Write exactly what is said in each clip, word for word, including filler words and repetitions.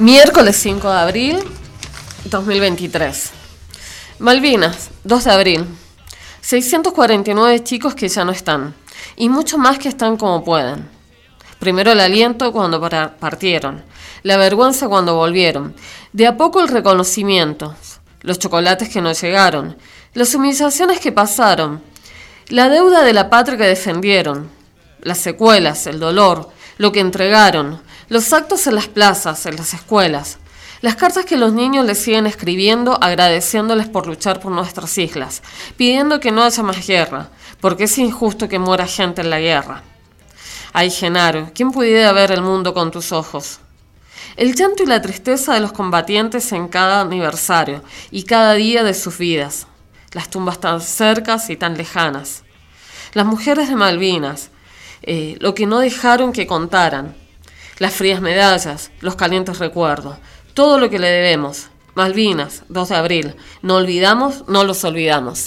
Miércoles cinco de abril dos mil veintitrés. Malvinas, dos de abril. seiscientos cuarenta y nueve chicos que ya no están, y muchos más que están como pueden. Primero el aliento cuando partieron, la vergüenza cuando volvieron, de a poco el reconocimiento, los chocolates que no llegaron, las humillaciones que pasaron, la deuda de la patria que defendieron, las secuelas, el dolor, lo que entregaron, los actos en las plazas, en las escuelas, las cartas que los niños les siguen escribiendo agradeciéndoles por luchar por nuestras islas, pidiendo que no haya más guerra, porque es injusto que muera gente en la guerra. Ay, Genaro, ¿quién pudiera ver el mundo con tus ojos? El llanto y la tristeza de los combatientes en cada aniversario y cada día de sus vidas, las tumbas tan cercas y tan lejanas. Las mujeres de Malvinas, eh, lo que no dejaron que contaran, las frías medallas, los calientes recuerdos, todo lo que le debemos. Malvinas, dos de abril. No olvidamos, no los olvidamos.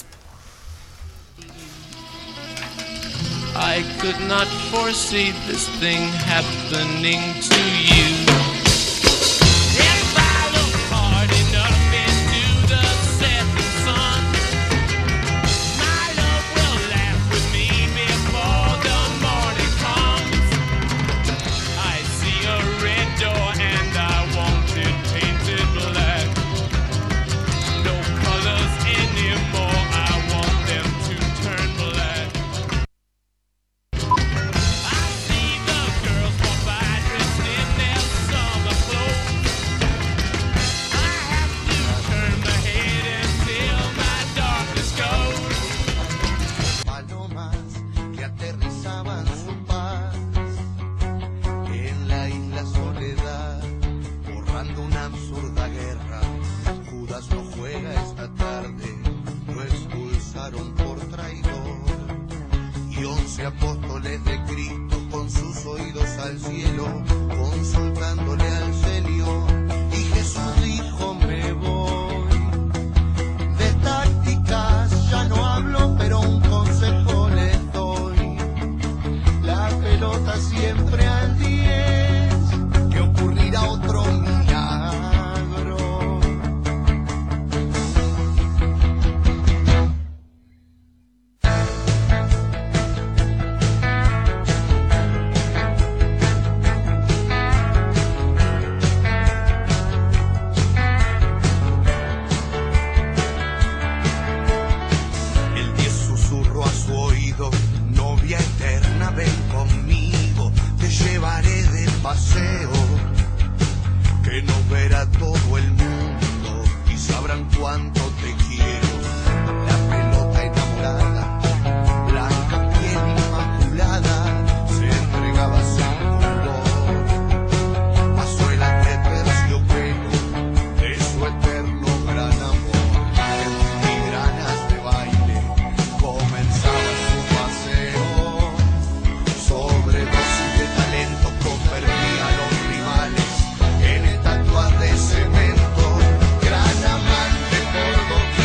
I could not foresee this thing happening to you. If I look hard enough into the setting sun, my love will laugh with me before the morning comes. I see a red door and I want it painted black. No colors anymore, I want them to turn black. I see the girls walk by dressed in their summer clothes. I have to turn my head until my darkness goes. Palomas que aterrizaban su paz en la isla Soledad, borrando una absurda guerra. Judas no juega esta tarde, lo expulsaron por traidor. Y once apóstoles de Cristo con sus oídos al cielo, consultándole al Señor. Y Jesús dijo: me voy. De tácticas ya no hablo, pero un consejo les doy. La pelota siempre al diez, que ocurrirá otro milagro. El diez susurró a su oído: novia eterna, ven conmigo, te llevaré de paseo, que no verá todo el mundo y sabrán cuánto te quiero. La pelota enamorada, blanca piel inmaculada, se entregaba sin pudor. Pasó el terciopelo de su eterno gran amor. En filigranas de baile comenzaba su paseo. Sobredosis de talento convertía a los rivales en estatuas de cemento. Gran amante por doquier.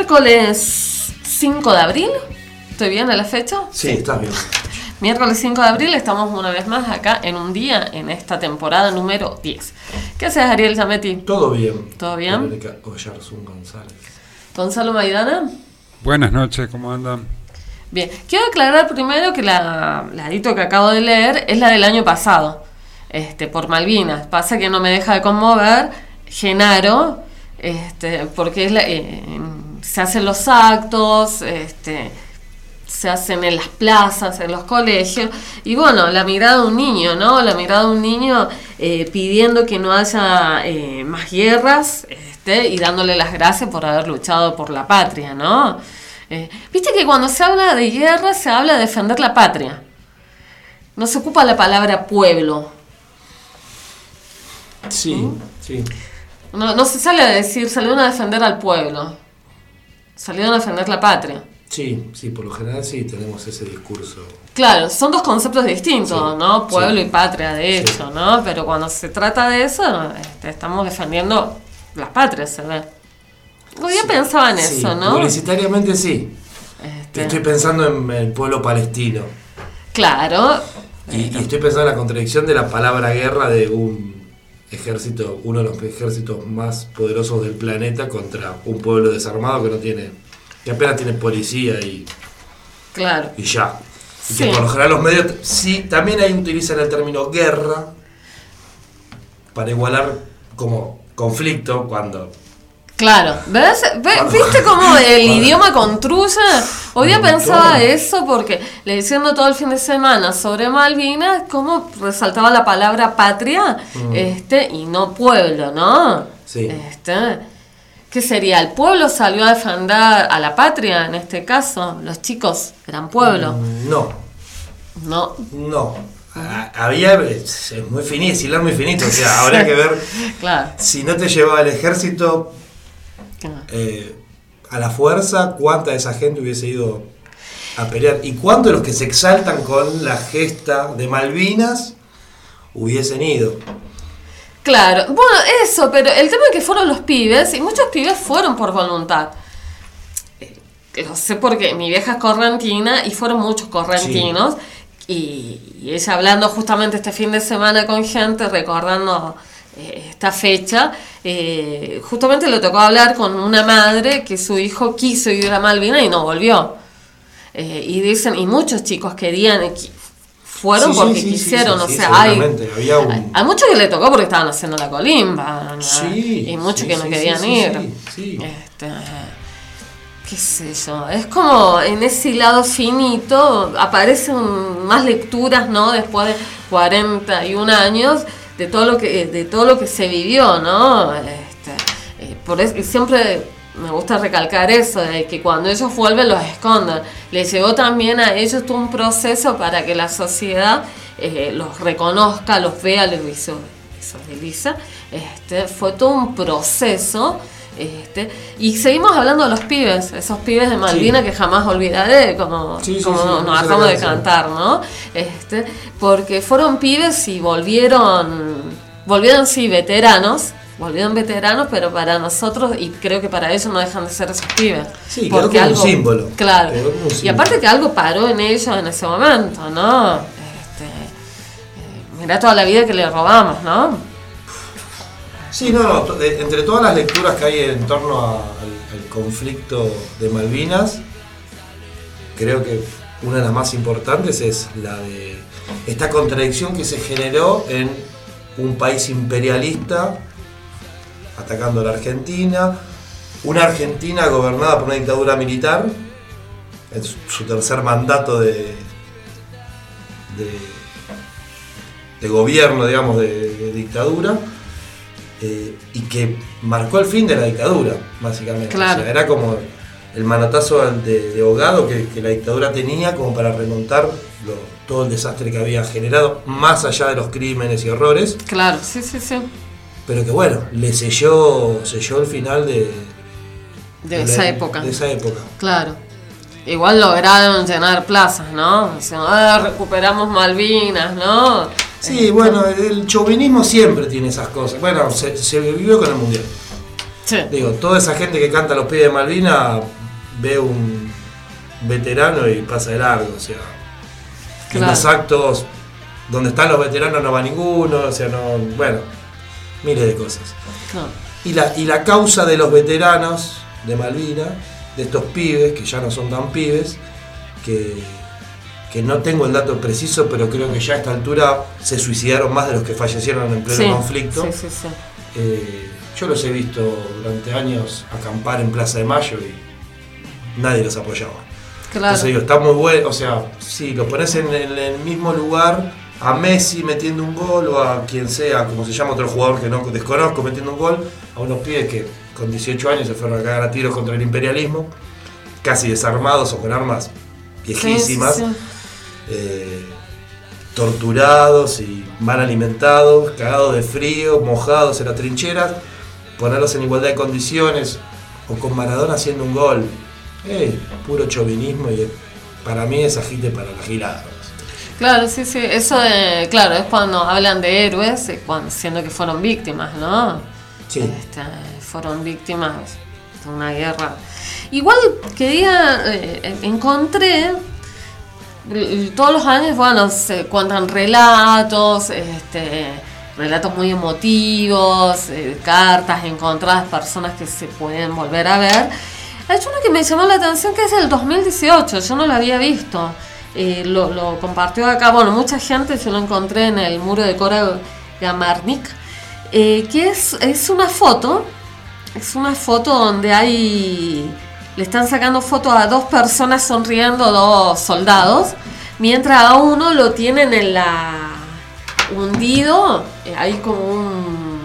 miércoles cinco de abril. ¿Estoy bien a la fecha? Sí, está bien. Miércoles cinco de abril estamos una vez más acá en un día en esta temporada número diez. ¿Qué haces, Ariel Zametti? Todo bien. ¿Todo bien? Verónica Oyarzún González. Gonzalo Maidana. Buenas noches, ¿cómo andan? Bien, quiero aclarar primero que la, la edito que acabo de leer es la del año pasado, este, por Malvinas. Pasa que no me deja de conmover Genaro, este, porque es la, eh, se hacen los actos, este, se hacen en las plazas, en los colegios, y bueno, la mirada de un niño, ¿no? La mirada de un niño eh, pidiendo que no haya eh, más guerras, este, y dándole las gracias por haber luchado por la patria, ¿no? Eh, Viste que cuando se habla de guerra se habla de defender la patria. No se ocupa la palabra pueblo. Sí, ¿Mm? sí. No, no se sale a decir, salieron a defender al pueblo. Salieron a defender la patria. Sí, sí, por lo general sí tenemos ese discurso. Claro, son dos conceptos distintos, sí, ¿no? Pueblo sí. y patria, de hecho, sí. ¿no? Pero cuando se trata de eso, este, estamos defendiendo las patrias, se ve. Hoy día sí, pensaba en sí, eso, ¿no? Publicitariamente sí. Este... Estoy pensando en el pueblo palestino. Claro. Y, y estoy pensando en la contradicción de la palabra guerra de un ejército, uno de los ejércitos más poderosos del planeta contra un pueblo desarmado que no tiene, que apenas tiene policía y, claro. y ya. Y sí. que por lo general los medios, sí, también ahí utilizan el término guerra para igualar como conflicto cuando... Claro, ¿ves? ¿Viste cómo el idioma construye? Hoy día pensaba eso porque leyendo todo el fin de semana sobre Malvinas, cómo resaltaba la palabra patria mm. este y no pueblo, ¿no? Sí. Este, ¿qué sería? ¿El pueblo salió a defender a la patria en este caso? ¿Los chicos eran pueblo? No. No. No. Había, es muy finito, es hilar muy finito, o sea, habría que ver claro. si no te llevaba el ejército eh, a la fuerza, cuánta de esa gente hubiese ido a pelear y cuántos de los que se exaltan con la gesta de Malvinas hubiesen ido. Claro, bueno, eso, pero el tema es que fueron los pibes y muchos pibes fueron por voluntad. Lo sé porque mi vieja es correntina y fueron muchos correntinos. Sí. Y, y ella hablando justamente este fin de semana con gente, recordando eh, esta fecha, eh, justamente le tocó hablar con una madre que su hijo quiso ir a Malvinas y no volvió. Eh, y dicen, y muchos chicos querían, fueron sí, porque sí, quisieron, sí, sí, o sea, hay, había un... hay, hay muchos que le tocó porque estaban haciendo la colimba, ¿no? Sí, y muchos sí, que no sí, querían sí, ir. Sí, sí. Este, qué sé yo, es como en ese lado finito aparecen más lecturas, ¿no? Después de cuarenta y un años de todo lo que de todo lo que se vivió, ¿no? Este, eh, por eso siempre me gusta recalcar eso, de que cuando ellos vuelven los esconden. Les llegó también a ellos todo un proceso para que la sociedad eh, los reconozca, los vea, los visualiza. Este, fue todo un proceso. Este, y seguimos hablando de los pibes, esos pibes de Malvinas sí. que jamás olvidaré, como, sí, sí, como sí, nos no dejamos de cantar, ¿no? Este, porque fueron pibes y volvieron, volvieron sí, veteranos, volvieron veteranos, pero para nosotros, y creo que para ellos no dejan de ser esos pibes. Sí, porque quedó como algo, un símbolo. Claro, como un símbolo. Y aparte que algo paró en ellos en ese momento, ¿no? Este, eh, mirá toda la vida que le robamos, ¿no? Sí, no, no, de, entre todas las lecturas que hay en torno a, al, al conflicto de Malvinas, creo que una de las más importantes es la de esta contradicción que se generó en un país imperialista atacando a la Argentina, una Argentina gobernada por una dictadura militar, en su, su tercer mandato de, de, de gobierno, digamos, de, de dictadura. Eh, y que marcó el fin de la dictadura, básicamente. Claro. O sea, era como el manotazo de, de ahogado que, que la dictadura tenía como para remontar lo, todo el desastre que había generado, más allá de los crímenes y horrores. Claro, sí, sí, sí. Pero que bueno, le selló, selló el final de, de, de esa la, época. De esa época. Claro. Igual lograron llenar plazas, ¿no? O sea, ah, recuperamos Malvinas, ¿no? Sí, bueno, el chauvinismo siempre tiene esas cosas. Bueno, se, se vivió con el Mundial. Sí. Digo, toda esa gente que canta Los Pibes de Malvinas ve un veterano y pasa de largo, o sea, Claro. en los actos donde están los veteranos no va ninguno, o sea, no, bueno, miles de cosas. Claro. Y la, y la causa de los veteranos de Malvinas, de estos pibes, que ya no son tan pibes, que, que no tengo el dato preciso, pero creo que ya a esta altura se suicidaron más de los que fallecieron en pleno Sí, conflicto. sí, sí, sí. Eh, yo los he visto durante años acampar en Plaza de Mayo y nadie los apoyaba. Claro. Entonces digo, está muy bueno, o sea, si lo pones en, en el mismo lugar a Messi metiendo un gol o a quien sea, como se llama otro jugador que no desconozco metiendo un gol, a unos pibes que con dieciocho años se fueron a cagar a tiros contra el imperialismo, casi desarmados o con armas viejísimas, Sí, sí, sí. eh, torturados y mal alimentados, cagados de frío, mojados en las trincheras, ponerlos en igualdad de condiciones, o con Maradona haciendo un gol, eh, puro chauvinismo, y para mí es agite para la gilada. Claro, sí, sí, eso de, claro, es cuando hablan de héroes, eh, cuando, siendo que fueron víctimas, ¿no? Sí. Este, fueron víctimas de una guerra. Igual quería, eh, encontré, eh, todos los años, bueno, se cuentan relatos, este, relatos muy emotivos, eh, cartas encontradas, personas que se pueden volver a ver. Hay uno que me llamó la atención que es el dos mil dieciocho, yo no lo había visto. Eh, lo, lo compartió acá, bueno, mucha gente, yo lo encontré en el muro de Cora Gamarnik, eh, que es, es una foto, es una foto donde hay, le están sacando fotos a dos personas sonriendo, dos soldados, mientras a uno lo tienen en la, hundido, eh, hay como un,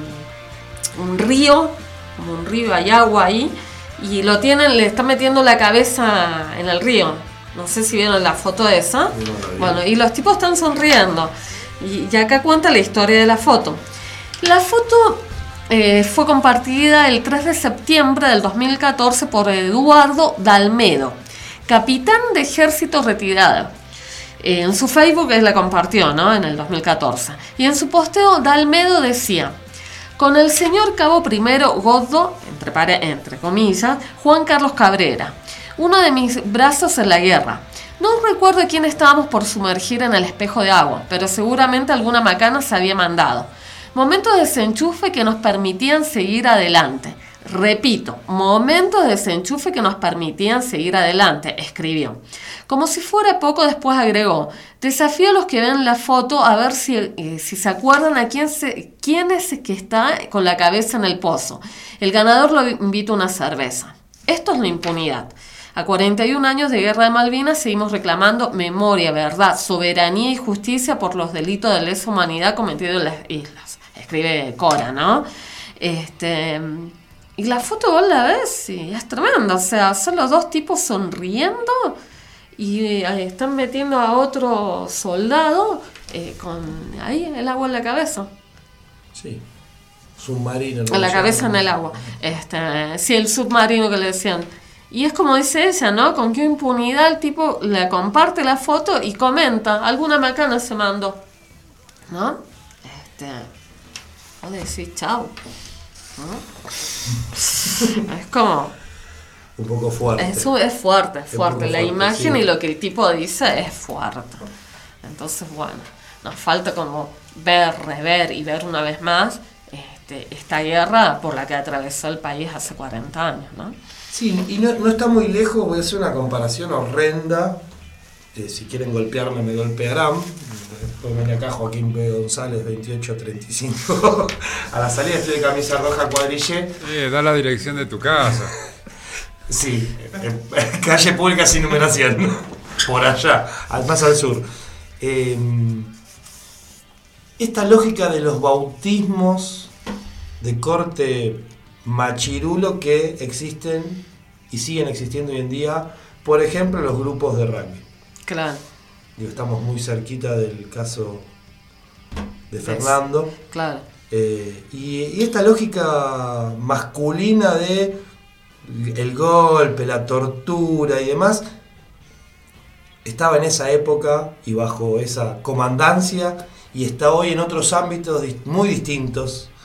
un río, como un río, hay agua ahí, y lo tienen, le están metiendo la cabeza en el río. No sé si vieron la foto esa. No, no vi. Bueno, y los tipos están sonriendo. Y, y acá cuenta la historia de la foto. La foto eh, fue compartida el tres de septiembre del dos mil catorce por Eduardo Dalmedo, capitán de ejército retirado. Eh, en su Facebook él la compartió, ¿no? En el dos mil catorce. Y en su posteo Dalmedo decía: con el señor cabo primero Goddo, entre, pare- entre comillas, Juan Carlos Cabrera, uno de mis brazos en la guerra. No recuerdo quién estábamos por sumergir en el espejo de agua, pero seguramente alguna macana se había mandado. Momentos de desenchufe que nos permitían seguir adelante. Repito, momentos de desenchufe que nos permitían seguir adelante, escribió. Como si fuera poco, después agregó: desafío a los que ven la foto a ver si, eh, si se acuerdan a quién, se, quién es que está con la cabeza en el pozo. El ganador lo invita a una cerveza. Esto es la impunidad. A cuarenta y un años de Guerra de Malvinas seguimos reclamando memoria, verdad, soberanía y justicia por los delitos de lesa humanidad cometidos en las islas. Escribe Cora, ¿no? Este, y la foto vos la ves y es tremenda. O sea, son los dos tipos sonriendo y eh, están metiendo a otro soldado eh, con ahí el agua en la cabeza. Sí. Submarino. En la cabeza en el agua. Este, sí, el submarino que le decían. Y es como dice ella, ¿no? Con qué impunidad el tipo le comparte la foto y comenta, alguna macana se mandó, ¿no? Este, vos decís chau, ¿no? Es como, Un poco fuerte. eso es fuerte, es Es un fuerte. poco La fuerte, imagen sí. y lo que el tipo dice es fuerte. Entonces, bueno, nos falta como ver, rever y ver una vez más este, esta guerra por la que atravesó el país hace cuarenta años, ¿no? Sí, y no, no está muy lejos, voy a hacer una comparación horrenda. Eh, si quieren golpearme, me golpearán. Pongan acá Joaquín P. González, veintiocho treinta y cinco. A la salida estoy de camisa roja cuadrillé. Eh, da la dirección de tu casa. Sí, eh, calle pública sin numeración. Por allá, al- más al sur. Eh, esta lógica de los bautismos de corte machirulo que existen y siguen existiendo hoy en día, por ejemplo, los grupos de rugby. Claro, Digo, estamos muy cerquita del caso de Fernando. claro. Eh, y, y esta lógica masculina de el golpe, la tortura y demás, estaba en esa época y bajo esa comandancia y está hoy en otros ámbitos dis- muy distintos a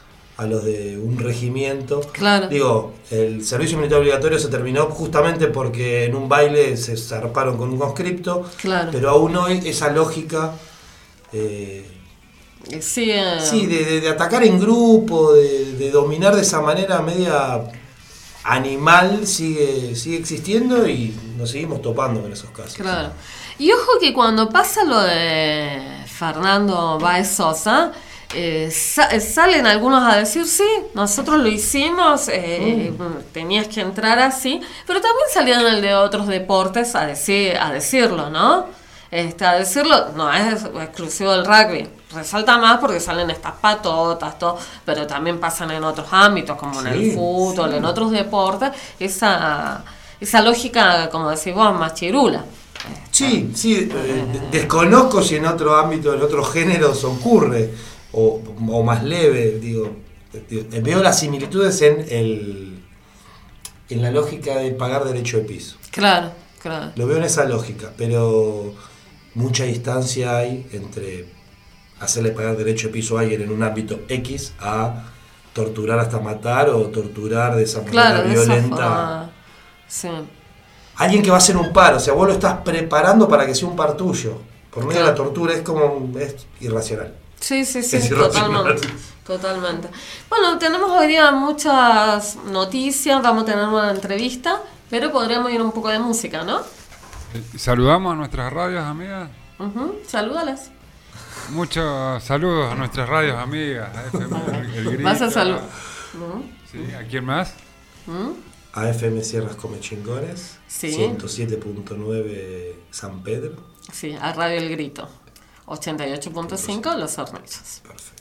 a los de un regimiento. Claro. Digo, el servicio militar obligatorio se terminó justamente porque en un baile se zarparon con un conscripto, Claro. pero aún hoy esa lógica eh, Sí, eh, sí, de, de- de atacar en grupo, de, de dominar de esa manera media animal sigue, sigue existiendo y nos seguimos topando con esos casos. claro. Y ojo que cuando pasa lo de Fernando Báez Sosa, eh, sa- salen algunos a decir, sí, nosotros lo hicimos, eh, tenías que entrar así, pero también salieron el de otros deportes a decir, a decirlo, ¿no? Este, a decirlo, no es exclusivo del rugby, resalta más porque salen estas patotas, todo, pero también pasan en otros ámbitos, como en Sí, el fútbol, sí. en otros deportes, esa, esa lógica, como decís vos, más chirula. Sí, sí, eh, desconozco si en otro ámbito, en otros géneros ocurre, o, o más leve, digo, digo, veo las similitudes en el en la lógica de pagar derecho de piso. Claro, claro. Lo veo en esa lógica, pero mucha distancia hay entre hacerle pagar derecho de piso a alguien en un ámbito X a torturar hasta matar o torturar de esa manera Claro, de esa violenta. forma. Sí. Alguien que va a hacer un par, o sea, vos lo estás preparando para que sea un par tuyo. Por medio de la tortura es como, es irracional. Sí, sí, sí, Es irracional. totalmente. Totalmente. Bueno, tenemos hoy día muchas noticias, vamos a tener una entrevista, pero podríamos ir un poco de música, ¿no? Eh, Saludamos a nuestras radios amigas. Ujú, salúdalas. Muchos saludos a nuestras radios amigas. A F M El, el Grito. Vas a saludar. Sí, ¿a quién más? A F M Sierras Come Chingones, Sí. ciento siete punto nueve San Pedro. Sí, a Radio El Grito. ochenta y ocho punto cinco Los Hornillos. Perfecto.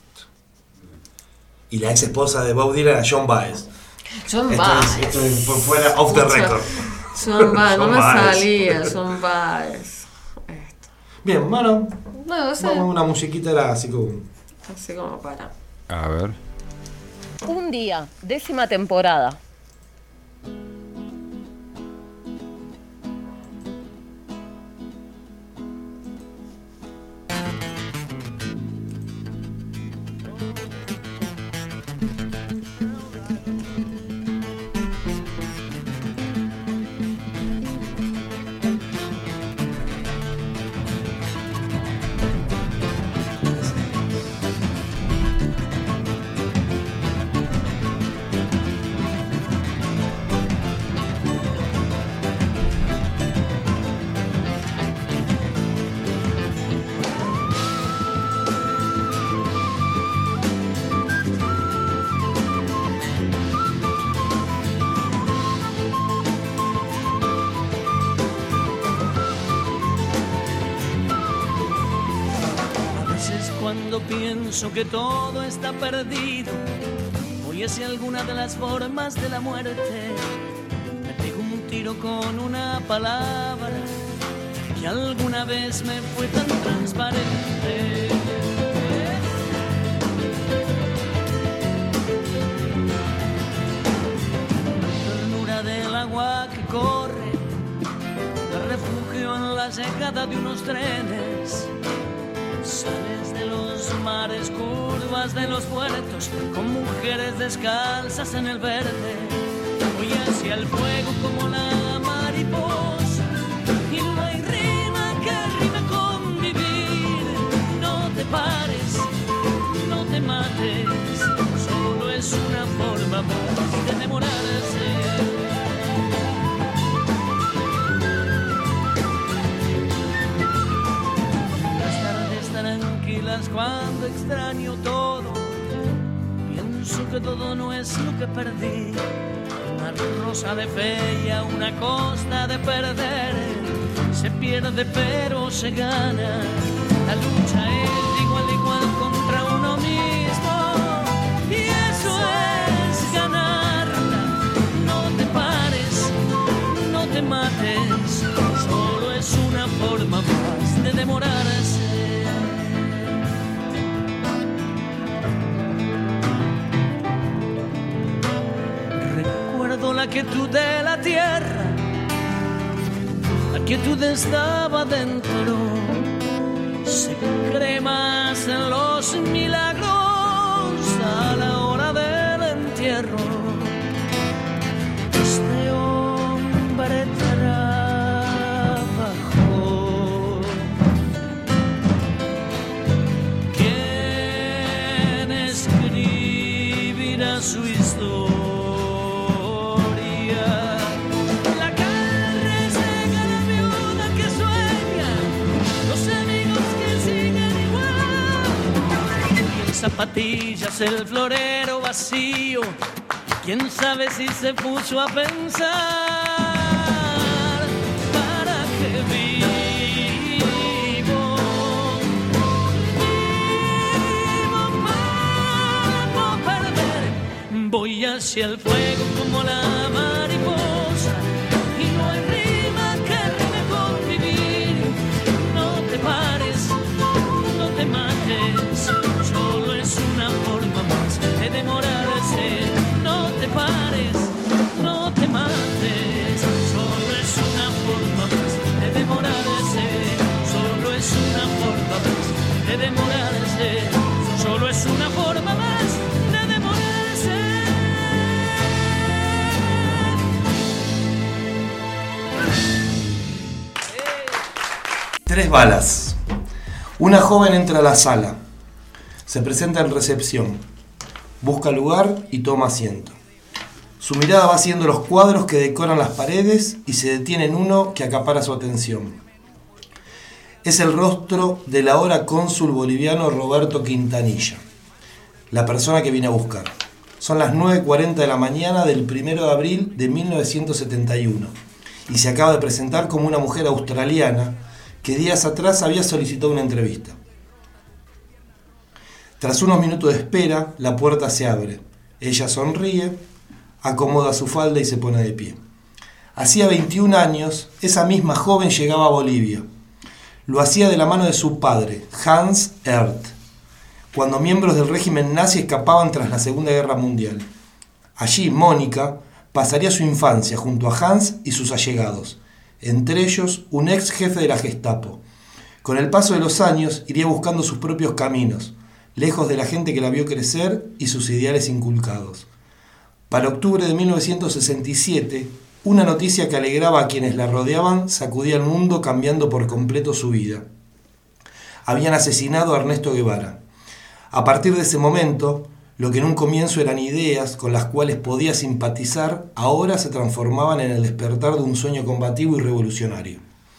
Y la ex esposa de Bob Dylan era John Baez. John Esto Baez. es, esto es por fuera off the Pucha. record. John Baez, no John me Baez. salía, John Baez. Esto. Bien, bueno, No, no sé, vamos a una musiquita era así como. así como para. A ver. Un día, décima temporada. A veces cuando pienso que todo está perdido, voy hacia alguna de las formas de la muerte. Me pego un tiro con una palabra que alguna vez me fue tan transparente. La ternura del agua que corre, el refugio en la llegada de unos trenes. Sales de los mares, curvas de los puertos, con mujeres descalzas en el verde. Voy hacia el fuego como la mariposa, y no hay rima que rime con vivir. No te pares, no te mates, solo es una forma más de demorarse. Tranquilas cuando extraño todo, pienso que todo no es lo que perdí. Una rosa de fe y a una costa de perder, se pierde pero se gana. La lucha es de igual a igual contra uno mismo, y eso es ganarla. No te pares, no te mates, solo es una forma más de demorarse. La quietud de la tierra, la quietud estaba dentro. Se cree más en los milagros a la hora de zapatillas, el florero vacío. Quién sabe si se puso a pensar para qué vivo. Vivo para no perder. Voy hacia el fuego como la mariposa y no hay rima que rime con vivir. No te pares, no te mates, solo es una forma más de demorarse. No te pares, no te mates, solo es una forma más de demorarse. Solo es una forma más de demorarse. Solo es una forma más de demorarse. Tres balas. Una joven entra a la sala. Se presenta en recepción. Busca lugar y toma asiento. Su mirada va siguiendo los cuadros que decoran las paredes y se detiene en uno que acapara su atención. Es el rostro del ahora cónsul boliviano Roberto Quintanilla, la persona que viene a buscar. Son las nueve cuarenta de la mañana del primero de abril de mil novecientos setenta y uno y se acaba de presentar como una mujer australiana que días atrás había solicitado una entrevista. Tras unos minutos de espera, la puerta se abre. Ella sonríe, acomoda su falda y se pone de pie. Hacía veintiún años, esa misma joven llegaba a Bolivia. Lo hacía de la mano de su padre, Hans Ert, cuando miembros del régimen nazi escapaban tras la Segunda Guerra Mundial. Allí, Mónica pasaría su infancia junto a Hans y sus allegados, entre ellos un ex jefe de la Gestapo. Con el paso de los años, iría buscando sus propios caminos, lejos de la gente que la vio crecer y sus ideales inculcados. Para octubre de mil novecientos sesenta y siete, una noticia que alegraba a quienes la rodeaban sacudía al mundo cambiando por completo su vida. Habían asesinado a Ernesto Guevara. A partir de ese momento, lo que en un comienzo eran ideas con las cuales podía simpatizar, ahora se transformaban en el despertar de un sueño combativo y revolucionario.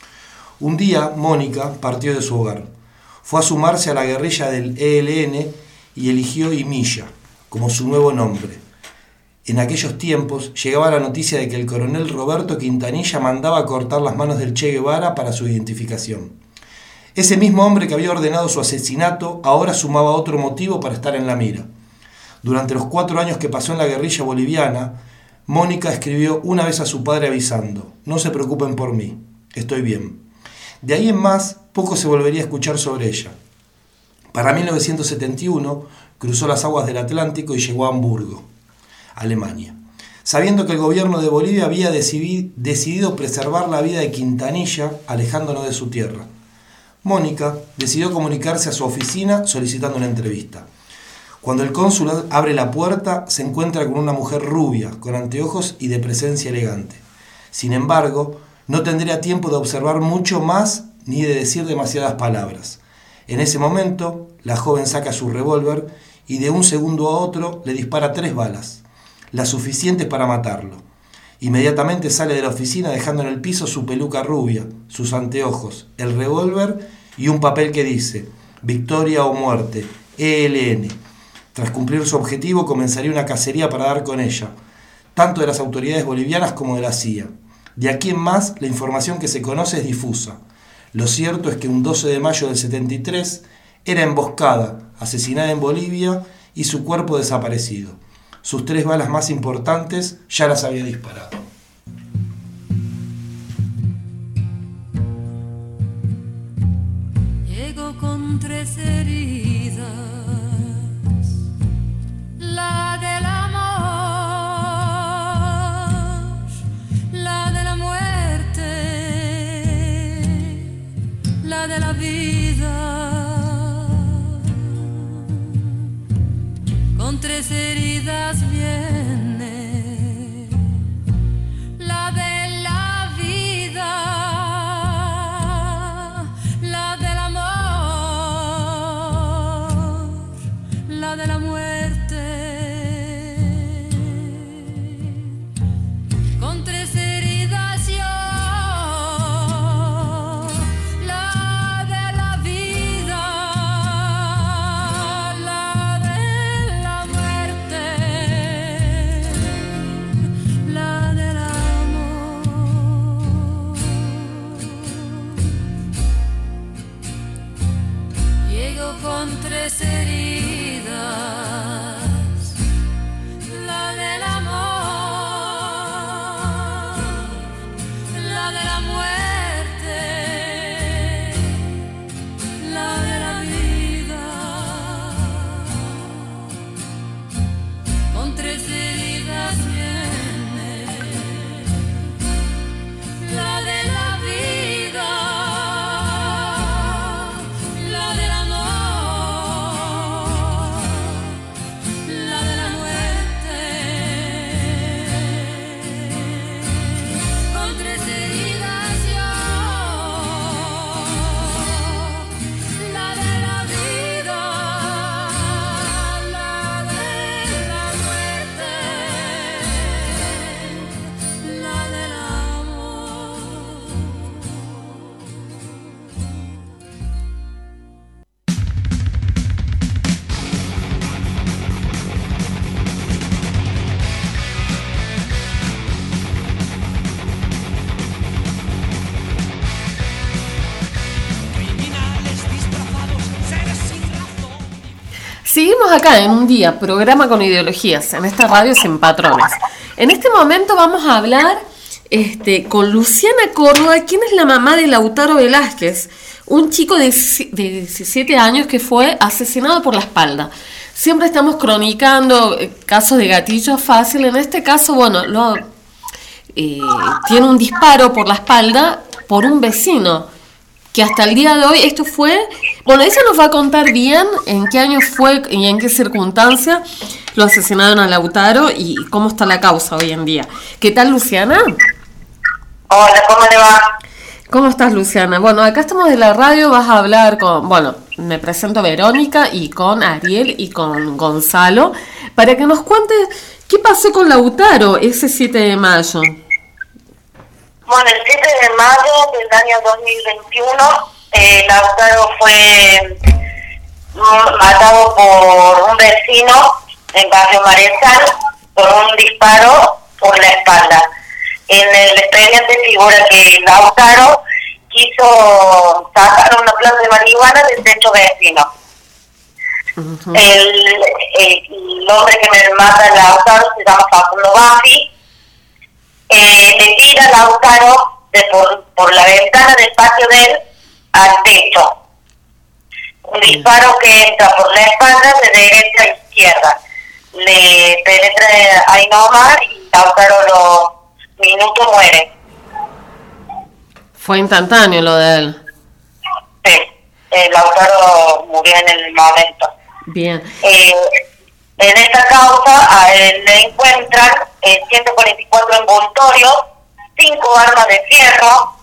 Un día, Mónica partió de su hogar. Fue a sumarse a la guerrilla del E L N y eligió Imilla como su nuevo nombre. En aquellos tiempos llegaba la noticia de que el coronel Roberto Quintanilla mandaba cortar las manos del Che Guevara para su identificación. Ese mismo hombre que había ordenado su asesinato ahora sumaba otro motivo para estar en la mira. Durante los cuatro años que pasó en la guerrilla boliviana, Mónica escribió una vez a su padre avisando: «No se preocupen por mí, estoy bien». De ahí en más, poco se volvería a escuchar sobre ella. Para mil novecientos setenta y uno, cruzó las aguas del Atlántico y llegó a Hamburgo, Alemania. Sabiendo que el gobierno de Bolivia había decidido preservar la vida de Quintanilla, alejándonos de su tierra, Mónica decidió comunicarse a su oficina solicitando una entrevista. Cuando el cónsul abre la puerta, se encuentra con una mujer rubia, con anteojos y de presencia elegante. Sin embargo, no tendría tiempo de observar mucho más ni de decir demasiadas palabras. En ese momento, la joven saca su revólver y de un segundo a otro le dispara tres balas, las suficientes para matarlo. Inmediatamente sale de la oficina dejando en el piso su peluca rubia, sus anteojos, el revólver y un papel que dice: «Victoria o muerte, E L N». Tras cumplir su objetivo, comenzaría una cacería para dar con ella, tanto de las autoridades bolivianas como de la C I A. De aquí en más, la información que se conoce es difusa. Lo cierto es que un doce de mayo del setenta y tres era emboscada, asesinada en Bolivia y su cuerpo desaparecido. Sus tres balas más importantes ya las había disparado. Llego con tres heridas, la del amor, la de la muerte, la de la vida. Con tres heridas viene la de la vida, la del amor. Seguimos acá en un día, programa con ideologías, en esta radio sin patrones. En este momento vamos a hablar este, con Luciana Córdoba, quien es la mamá de Lautaro Velázquez, un chico de, de diecisiete años que fue asesinado por la espalda. Siempre estamos cronicando casos de gatillo fácil. En este caso, bueno, lo, eh, tiene un disparo por la espalda por un vecino, que hasta el día de hoy, esto fue... Bueno, ella nos va a contar bien en qué año fue y en qué circunstancia lo asesinaron a Lautaro y cómo está la causa hoy en día. ¿Qué tal, Luciana? Hola, ¿cómo le va? ¿Cómo estás, Luciana? Bueno, acá estamos de la radio, vas a hablar con... Bueno, me presento Verónica y con Ariel y con Gonzalo, para que nos cuentes qué pasó con Lautaro ese siete de mayo. Bueno, el siete de mayo del año dos mil veintiuno, eh, Lautaro fue matado por un vecino en Barrio Marechal por un disparo por la espalda. En el expediente figura que Lautaro quiso sacar una planta de marihuana del techo vecino. Uh-huh. el, el, el hombre que me mata a Lautaro se llama Facundo Baffi. Eh, le tira a Lautaro de por, por la ventana del patio de él al techo. Un disparo que entra por la espalda de derecha a izquierda. Le penetra ahí nomás y Lautaro los minutos muere. Fue instantáneo lo de él. Sí, eh, Lautaro murió en el momento. Bien. Eh, en esta causa a él le encuentran eh, ciento cuarenta y cuatro envoltorios, cinco armas de fierro.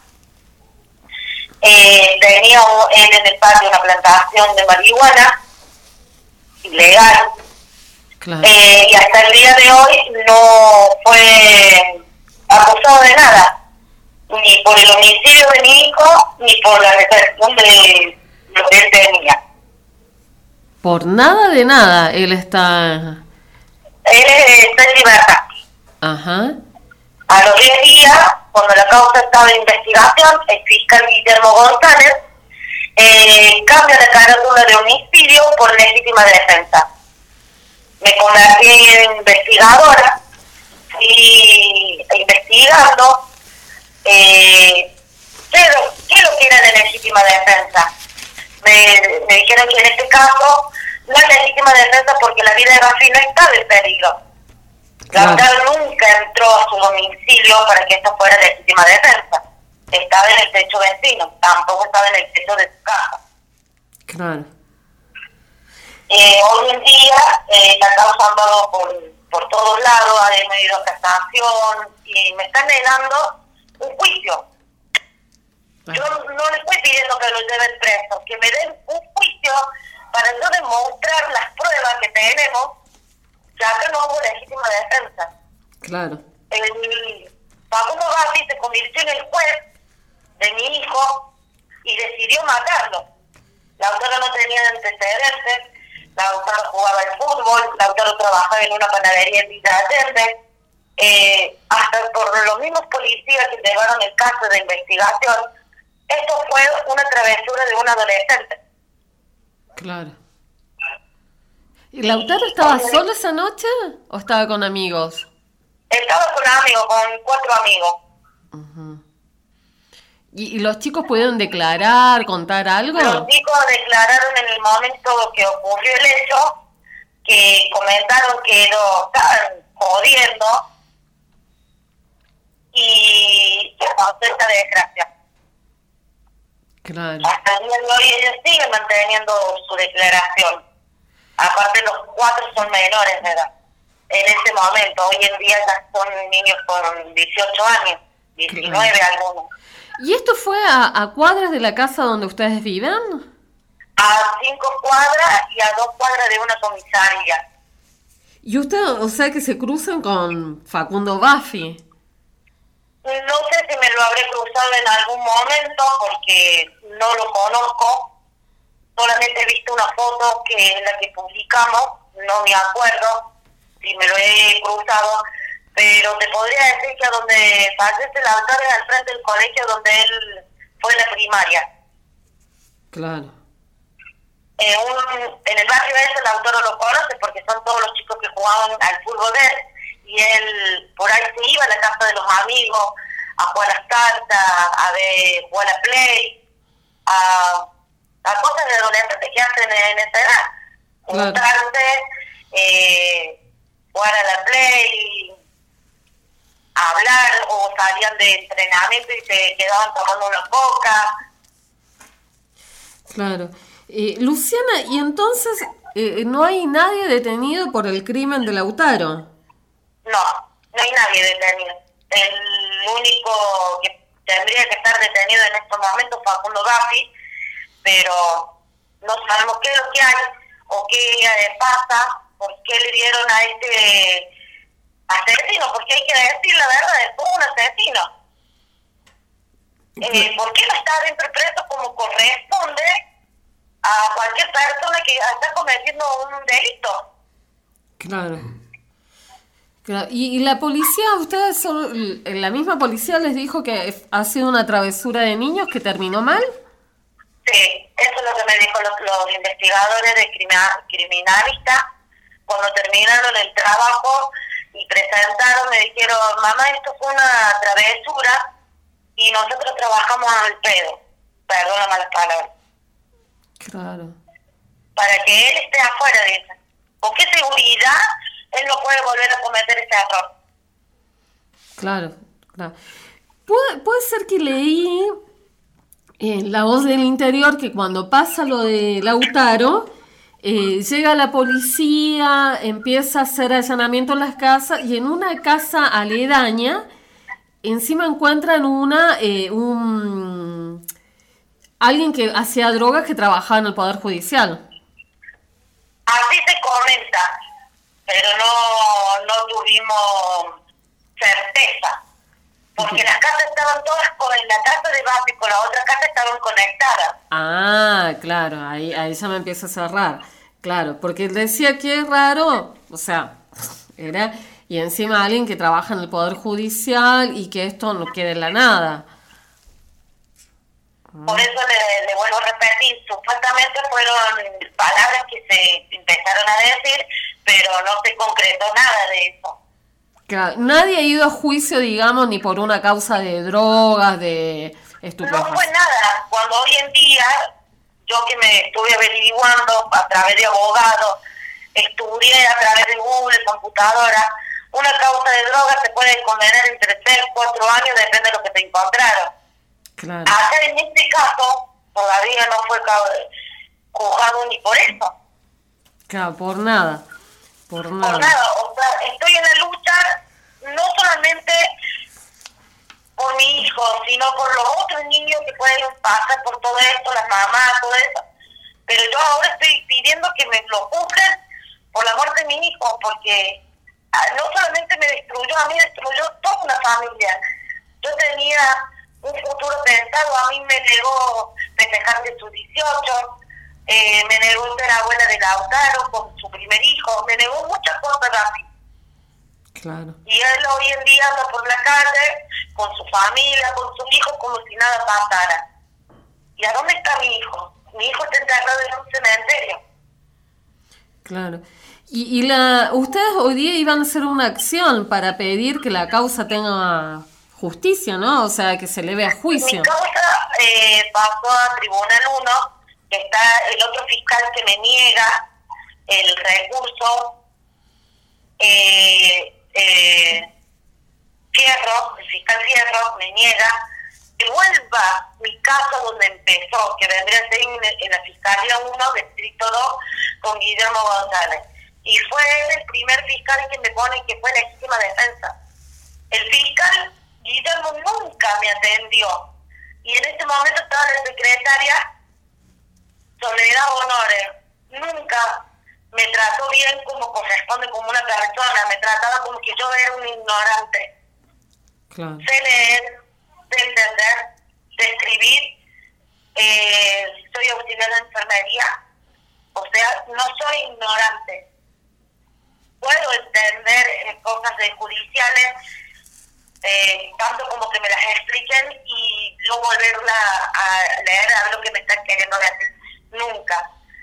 Eh, tenía él en el patio una plantación de marihuana ilegal. Claro. Eh, y hasta el día de hoy no fue acusado de nada, ni por el homicidio de mi hijo, ni por la represión de lo que él tenía. Por nada de nada, él está... Él está en libertad. Ajá. A los diez días, cuando la causa estaba en investigación, el fiscal Guillermo González eh, cambia la carátula de homicidio por legítima defensa. Me convertí en investigadora, fui investigando eh, qué, lo, qué lo que era de legítima defensa. Me, me dijeron que en este caso no es legítima defensa porque la vida de Baffi no estaba en peligro. Lautaro claro. Nunca entró a su domicilio para que esto fuera legítima defensa. Estaba en el techo vecino, tampoco estaba en el techo de su casa. Claro. Eh, hoy en día eh, la causa ha andado por, por todos lados, ha ido a casación y me están negando un juicio. Yo no le estoy pidiendo que lo lleven preso, que me den un juicio para yo demostrar las pruebas que tenemos, que acá no hubo legítima defensa. Claro. El Facundo Baffi se convirtió en el juez de mi hijo y decidió matarlo. Lautaro no tenía antecedentes, Lautaro jugaba al fútbol, Lautaro trabajaba en una panadería en Villa Allende. Eh, hasta por los mismos policías que llevaron el caso de investigación, esto fue una travesura de un adolescente. Claro. ¿Y Lautaro estaba solo esa noche o estaba con amigos? Estaba con amigos, con cuatro amigos. Uh-huh. ¿Y, ¿Y los chicos pudieron declarar, contar algo? Los chicos declararon en el momento que ocurrió el hecho, que comentaron que lo estaban jodiendo y que pasó esta desgracia. Claro. Hasta el día de hoy ellos siguen manteniendo su declaración. Aparte los cuatro son menores de edad. En ese momento, hoy en día ya son niños con dieciocho años, diecinueve claro. Algunos. ¿Y esto fue a, a cuadras de la casa donde ustedes viven? A cinco cuadras y a dos cuadras de una comisaría. ¿Y usted, o sea, que se cruzan con Facundo Baffi? No sé si me lo habré cruzado en algún momento porque no lo conozco. Solamente he visto una foto que es la que publicamos, no me acuerdo si me lo he cruzado, pero te podría decir que a donde fallece Lautaro es al frente del colegio donde él fue la primaria. Claro. eh, un, en el barrio ese Lautaro lo conoce porque son todos los chicos que jugaban al fútbol de él, y él por ahí se iba a la casa de los amigos a jugar las cartas, a ver, jugar a play, a, a cosas de adolescentes que hacen en esa edad, juntarse, eh, jugar a la play, hablar, o salían de entrenamiento y se quedaban tomando una coca. Claro. Eh, Luciana, y entonces eh, no hay nadie detenido por el crimen de Lautaro. No, no hay nadie detenido. El único que tendría que estar detenido en estos momentos es Facundo Gaffi, pero no sabemos qué es lo que hay o qué eh, pasa, por qué le dieron a este asesino, porque hay que decir la verdad, es un asesino. Eh, ¿Por qué no está dentro preso como corresponde a cualquier persona que está cometiendo un delito? Claro. Claro. ¿Y, y la policía, ustedes, son, la misma policía les dijo que ha sido una travesura de niños que terminó mal? Sí, eso es lo que me dijo los, los investigadores de criminal, criminalistas cuando terminaron el trabajo y presentaron, me dijeron, mamá, esto fue una travesura y nosotros trabajamos al pedo, perdón las malas palabras. Claro. Para que él esté afuera de eso. ¿Con qué seguridad él no puede volver a cometer ese error? Claro, claro. Puede, puede ser que leí en La Voz del Interior que cuando pasa lo de Lautaro, eh, llega la policía, empieza a hacer allanamiento en las casas, y en una casa aledaña encima encuentran una eh, un alguien que hacía drogas que trabajaba en el Poder Judicial. Así se comenta, pero no, no tuvimos certeza, porque las casas estaban todas, con la casa de base y con la otra casa estaban conectadas. Ah, claro, ahí, ahí ya me empieza a cerrar. Claro, porque él decía que es raro, o sea, era, y encima alguien que trabaja en el Poder Judicial y que esto no quede en la nada. Por eso le, le vuelvo a repetir, supuestamente fueron palabras que se empezaron a decir, pero no se concretó nada de eso. Claro, nadie ha ido a juicio, digamos, ni por una causa de drogas, de estupefacientes. No fue nada. Cuando hoy en día, yo que me estuve averiguando a través de abogados, estudié a través de Google, computadora, una causa de drogas se puede condenar entre tres, cuatro años, depende de lo que te encontraron. Claro. Acá en este caso, todavía no fue juzgado ni por eso. Claro, por nada. Por nada. Por nada, o sea, estoy en la lucha no solamente por mi hijo, sino por los otros niños que pueden pasar por todo esto, las mamás, todo eso. Pero yo ahora estoy pidiendo que me lo juzguen por la muerte de mi hijo, porque no solamente me destruyó, a mí destruyó toda una familia. Yo tenía un futuro pensado, a mí me negó festejar de sus dieciocho, eh, me negó ser abuela de Lautaro con su primer hijo, me negó muchas cosas así. Claro. Y él hoy en día anda por la calle con su familia, con sus hijos, como si nada pasara. ¿Y a dónde está mi hijo? Mi hijo está enterrado en un cementerio. Claro. Y, y la ustedes hoy día iban a hacer una acción para pedir que la causa tenga justicia, ¿no? O sea, que se eleve a juicio. Mi causa eh, pasó a Tribunal uno, que está el otro fiscal que me niega el recurso, eh, eh, Fierro, el fiscal Fierro me niega que vuelva mi caso donde empezó, que vendría a ser en, en la Fiscalía uno, Distrito dos, con Guillermo González. Y fue él el primer fiscal que me pone que fue legítima defensa. El fiscal Guillermo nunca me atendió. Y en ese momento estaba la secretaria Soledad Honores. Nunca me trató bien como corresponde, como una persona. Me trataba como que yo era un ignorante. Claro. Sé leer, sé entender, sé escribir. Eh, soy auxiliar de enfermería. O sea, no soy ignorante. Puedo entender eh, cosas de judiciales, eh, tanto como que me las expliquen y yo volverla a leer a ver lo que me están queriendo decir. Nunca.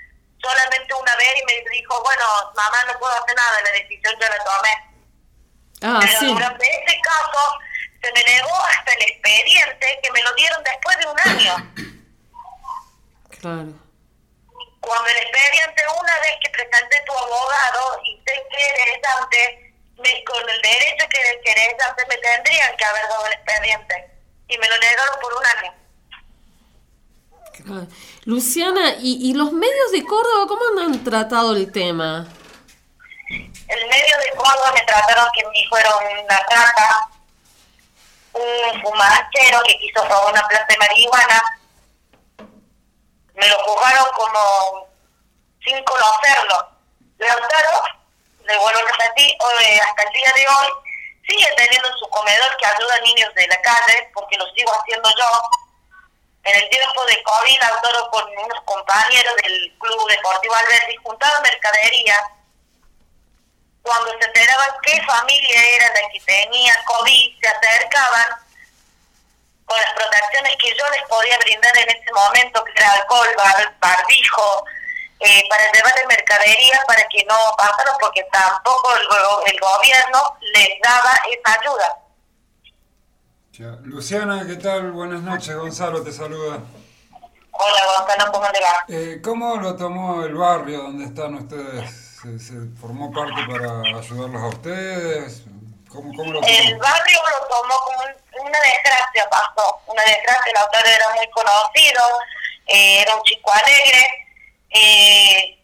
solamente una vez y me dijo, bueno, mamá, no puedo hacer nada, la decisión ya la tomé. Ah, Pero sí. durante ese caso se me negó hasta el expediente que me lo dieron después de un año. Claro. Cuando el expediente, una vez que presenté tu abogado y sé que eres antes, me, con el derecho que, que eres antes me tendrían que haber dado el expediente. Y me lo negaron por un año. Claro. Luciana, ¿y, ¿y los medios de Córdoba cómo han tratado el tema? El medio de Córdoba me trataron que mi hijo era una rata, un fumacero que quiso robar una planta de marihuana. Me lo juzgaron como sin conocerlo. Lautaro, le vuelvo a repetir, hoy, hasta el día de hoy, sigue teniendo su comedor que ayuda a niños de la calle, porque lo sigo haciendo yo. En el tiempo de COVID, Lautaro con unos compañeros del Club Deportivo Alberti juntaban mercadería. Cuando se enteraban qué familia era la que tenía COVID, se acercaban con las protecciones que yo les podía brindar en ese momento, que era alcohol, bar, barbijo, eh, para llevarle mercadería para que no pasaran, porque tampoco el, el gobierno les daba esa ayuda. Ya. Luciana, ¿qué tal? Buenas noches, Gonzalo te saluda. Hola Gonzalo, ¿cómo te va? Eh, ¿Cómo lo tomó el barrio donde están ustedes? ¿Se, se formó parte para ayudarlos a ustedes? ¿Cómo, cómo lo tomó? El barrio lo tomó como una desgracia, pasó. Una desgracia, Lautaro era muy conocido, eh, era un chico alegre. Eh,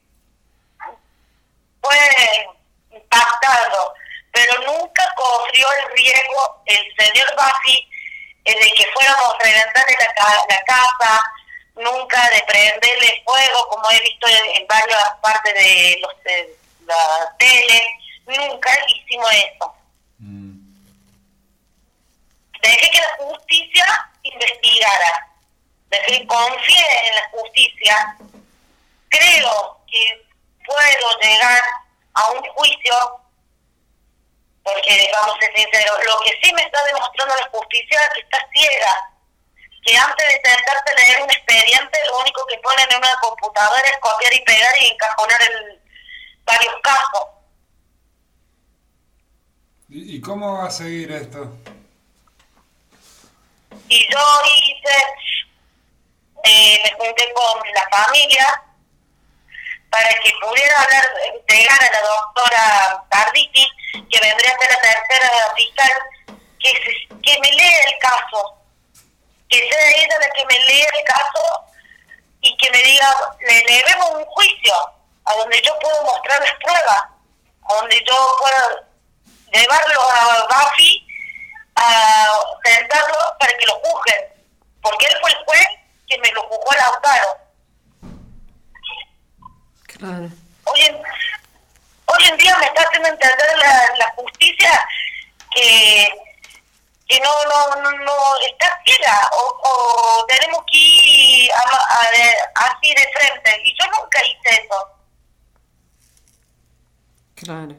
fue impactado, pero nunca corrió el riesgo el señor Bafi eh, de que fuéramos a reventarle la, ca- la casa, nunca de prenderle fuego, como he visto en, en varias partes de los de la tele, nunca hicimos eso. Mm. Dejé que la justicia investigara, dejé que confíe en la justicia. Creo que puedo llegar a un juicio, porque vamos a ser sinceros, lo que sí me está demostrando la justicia es que está ciega, que antes de sentarse a leer un expediente, lo único que ponen en una computadora es copiar y pegar y encajonar en varios casos. ¿Y, y cómo va a seguir esto? Y yo hice, eh, me junté con la familia para que pudiera hablar, llegar a la doctora Tarditi, que vendría a ser la tercera fiscal, que, se, que me lea el caso, que sea ella la que me lea el caso y que me diga, le elevemos un juicio, a donde yo puedo mostrar las pruebas, a donde yo pueda llevarlo a Bafi, a sentarlo para que lo juzguen, porque él fue el juez que me lo juzgó a Lautaro. Claro. Hoy en, hoy en día me está haciendo entender la, la justicia que, que no, no, no, no está ciega, o, o tenemos que ir a, a, a, así de frente, y yo nunca hice eso. Claro.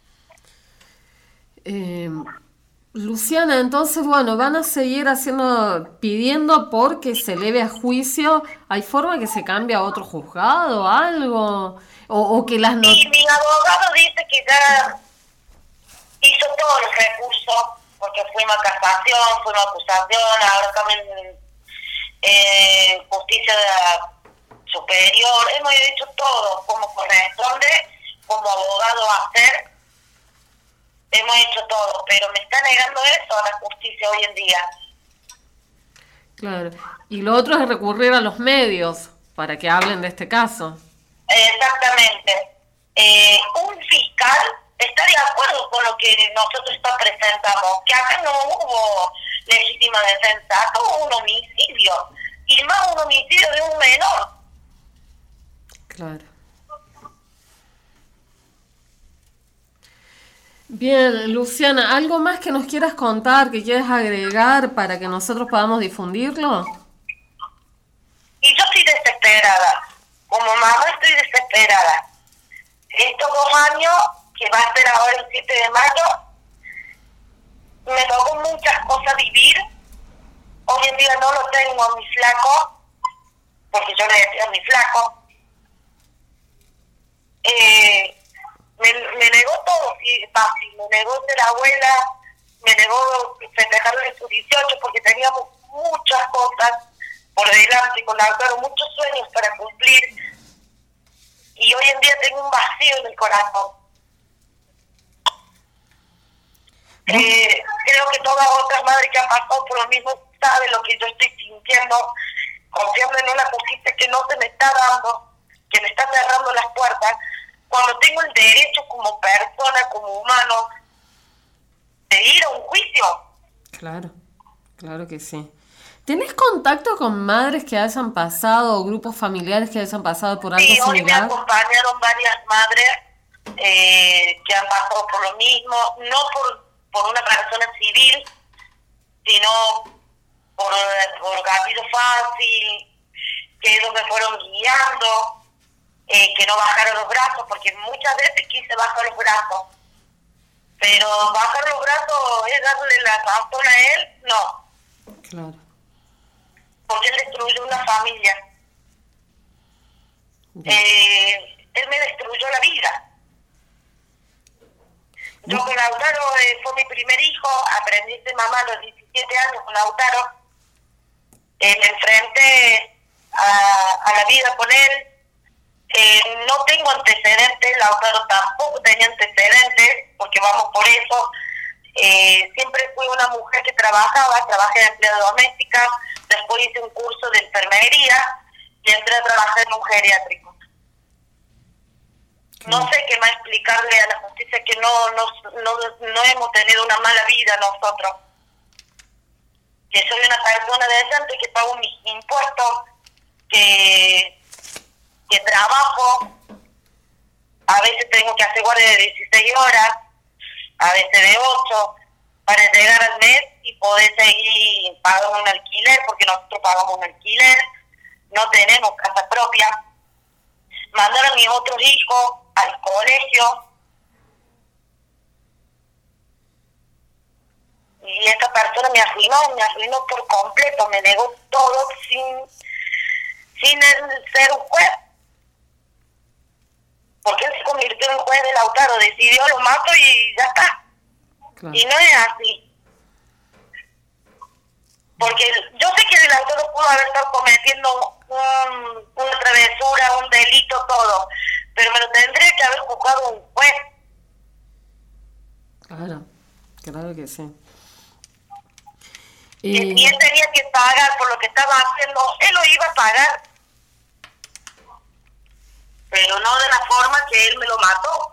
Eh, Luciana, entonces, bueno, van a seguir haciendo, pidiendo porque se eleve a juicio. ¿Hay forma que se cambie a otro juzgado o algo? O, o que las no... Y mi abogado dice que ya hizo todos los recursos, porque fuimos a casación, fuimos a acusación, ahora estamos en eh, justicia superior, hemos hecho todo como corresponde, como abogado a hacer. Hemos hecho todo, pero me está negando eso a la justicia hoy en día. Claro. Y lo otro es recurrir a los medios para que hablen de este caso. Exactamente. Eh, un fiscal está de acuerdo con lo que nosotros presentamos, que acá no hubo legítima defensa, acá hubo un homicidio, y más un homicidio de un menor. Claro. Bien, Luciana, ¿algo más que nos quieras contar, que quieras agregar para que nosotros podamos difundirlo? Y yo estoy desesperada, como mamá estoy desesperada. Estos dos años, que va a ser ahora el siete de mayo, me tocó muchas cosas vivir. Hoy en día no lo tengo a mi flaco, porque yo le decía a mi flaco. eh, me, me negó todo, sí, fácil, me negó ser abuela, me negó festejarle sus dieciocho porque teníamos muchas cosas por delante con Lautaro, muchos sueños para cumplir, y hoy en día tengo un vacío en el corazón. Eh, creo que todas otras madres que han pasado por lo mismo saben lo que yo estoy sintiendo, confiando en una cosita que no se me está dando, que me está cerrando las puertas, cuando tengo el derecho como persona, como humano, de ir a un juicio. Claro, claro que sí. ¿Tenés contacto con madres que hayan pasado, o grupos familiares que hayan pasado por algo Sí, hoy me similar? acompañaron varias madres eh, que han pasado por lo mismo, no por, por una persona civil, sino por, por gatillo fácil, que ellos me fueron guiando, eh, que no bajaron los brazos, porque muchas veces quise bajar los brazos, pero bajar los brazos es darle la razón a él, no. Claro. Porque él destruyó una familia. Eh, él me destruyó la vida. Yo con Lautaro eh, fue mi primer hijo, aprendí a ser mamá a los diecisiete años con Lautaro. Eh, me enfrenté a, a la vida con él. Eh, no tengo antecedentes, Lautaro tampoco tenía antecedentes, porque vamos por eso. Eh, siempre fui una mujer que trabajaba, trabajé de empleada doméstica, después hice un curso de enfermería y entré a trabajar en un geriátrico. No sé qué más explicarle a la justicia, que no, no, no, no hemos tenido una mala vida nosotros. Que soy una persona decente, que pago mis impuestos, que, que trabajo, a veces tengo que hacer guardia de dieciséis horas, a veces de ocho, para llegar al mes y poder seguir pagando un alquiler, porque nosotros pagamos un alquiler, no tenemos casa propia. Mandar a mis otros hijos al colegio, y esta persona me arruinó, me arruinó por completo, me negó todo sin, sin él ser un juez. Porque él se convirtió en juez de Lautaro, decidió, lo mato y ya está. Claro. Y no es así. Porque yo sé que el Lautaro pudo haber estado cometiendo un, una travesura, un delito, todo, pero me lo tendría que haber juzgado un juez. Claro, claro que sí. Y Y... si él tenía que pagar por lo que estaba haciendo, él lo iba a pagar, pero no de la forma que él me lo mató.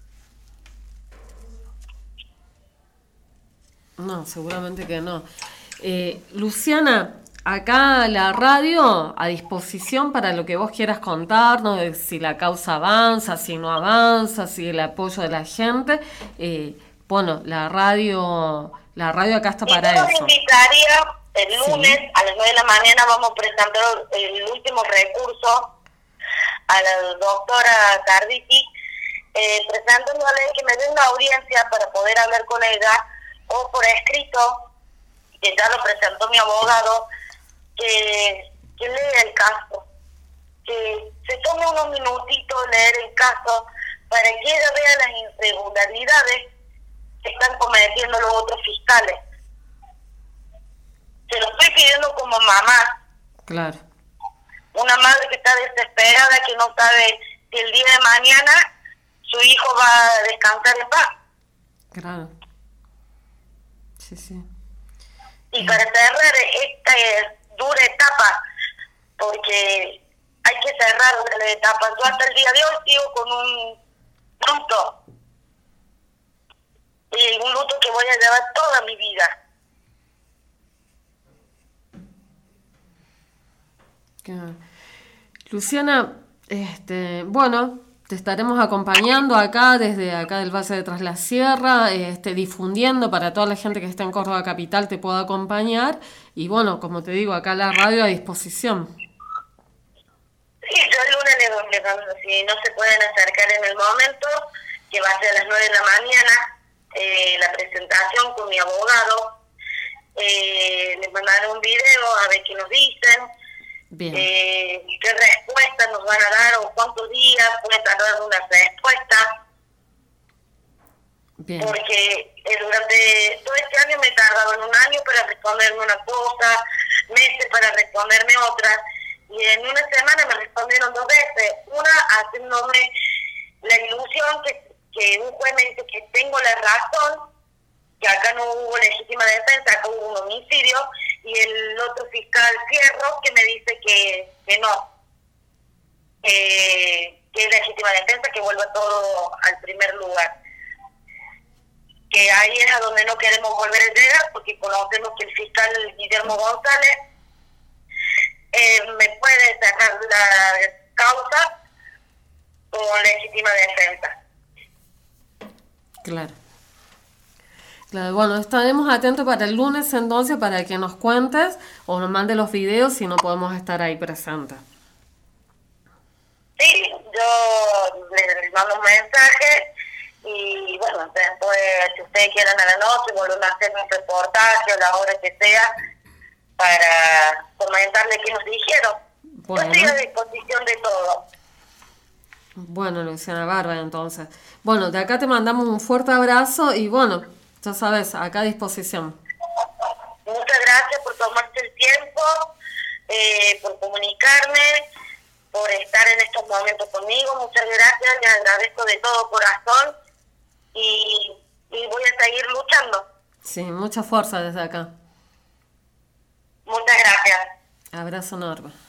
No, seguramente que no. Eh, Luciana, acá la radio a disposición para lo que vos quieras contarnos, de si la causa avanza, si no avanza, si el apoyo de la gente. Eh, bueno, la radio, la radio acá está para y yo eso. Los invitaría el lunes Sí. a las nueve de la mañana, vamos a presentar el último recurso a la doctora Carditi, eh, presentándole que me dé una audiencia para poder hablar con ella, o por escrito, que ya lo presentó mi abogado, que, que lea el caso, que se tome unos minutitos leer el caso para que ella vea las irregularidades que están cometiendo los otros fiscales. Se lo estoy pidiendo como mamá. Claro. Una madre que está desesperada, que no sabe si el día de mañana su hijo va a descansar en paz. Claro. Sí, sí. Y para cerrar esta dura etapa, porque hay que cerrar la etapa. Yo hasta el día de hoy sigo con un luto, y un luto que voy a llevar toda mi vida. Claro. Luciana, este, bueno, te estaremos acompañando acá, desde acá del Valle de Tras la Sierra, este, difundiendo para toda la gente que está en Córdoba Capital, te pueda acompañar. Y bueno, como te digo, acá la radio a disposición. Sí, yo el lunes, le, le, si no se pueden acercar en el momento, que va a ser a las nueve de la mañana, eh, la presentación con mi abogado, eh, les mandaré un video a ver qué nos dicen. Bien. Eh, ¿Qué respuesta nos van a dar o cuántos días puede tardar una respuesta? Bien. Porque eh, durante todo este año me he tardado en un año para responderme una cosa, meses para responderme otra, y en una semana me respondieron dos veces, una haciéndome la ilusión que, que un juez me dice que tengo la razón, que acá no hubo legítima defensa, acá hubo un homicidio, y el otro fiscal Fierro que me dice que, que no, eh, que es legítima defensa, que vuelva todo al primer lugar. Que ahí es a donde no queremos volver a llegar, porque conocemos que el fiscal Guillermo González eh, me puede cerrar la causa con legítima defensa. Claro. Claro, bueno, estaremos atentos para el lunes entonces para que nos cuentes o nos mandes los videos si no podemos estar ahí presentes. Sí, yo les mando un mensaje y bueno, después si ustedes quieren a la noche volver a hacer un reportaje o la hora que sea para comentarle qué nos dijeron. Bueno. Yo estoy a disposición de todo. Bueno, Luciana, bárbara entonces. Bueno, de acá te mandamos un fuerte abrazo y bueno, ya sabes, acá a disposición. Muchas gracias por tomarse el tiempo, eh, por comunicarme, por estar en estos momentos conmigo. Muchas gracias, les agradezco de todo corazón y, y voy a seguir luchando. Sí, mucha fuerza desde acá. Muchas gracias. Abrazo enorme.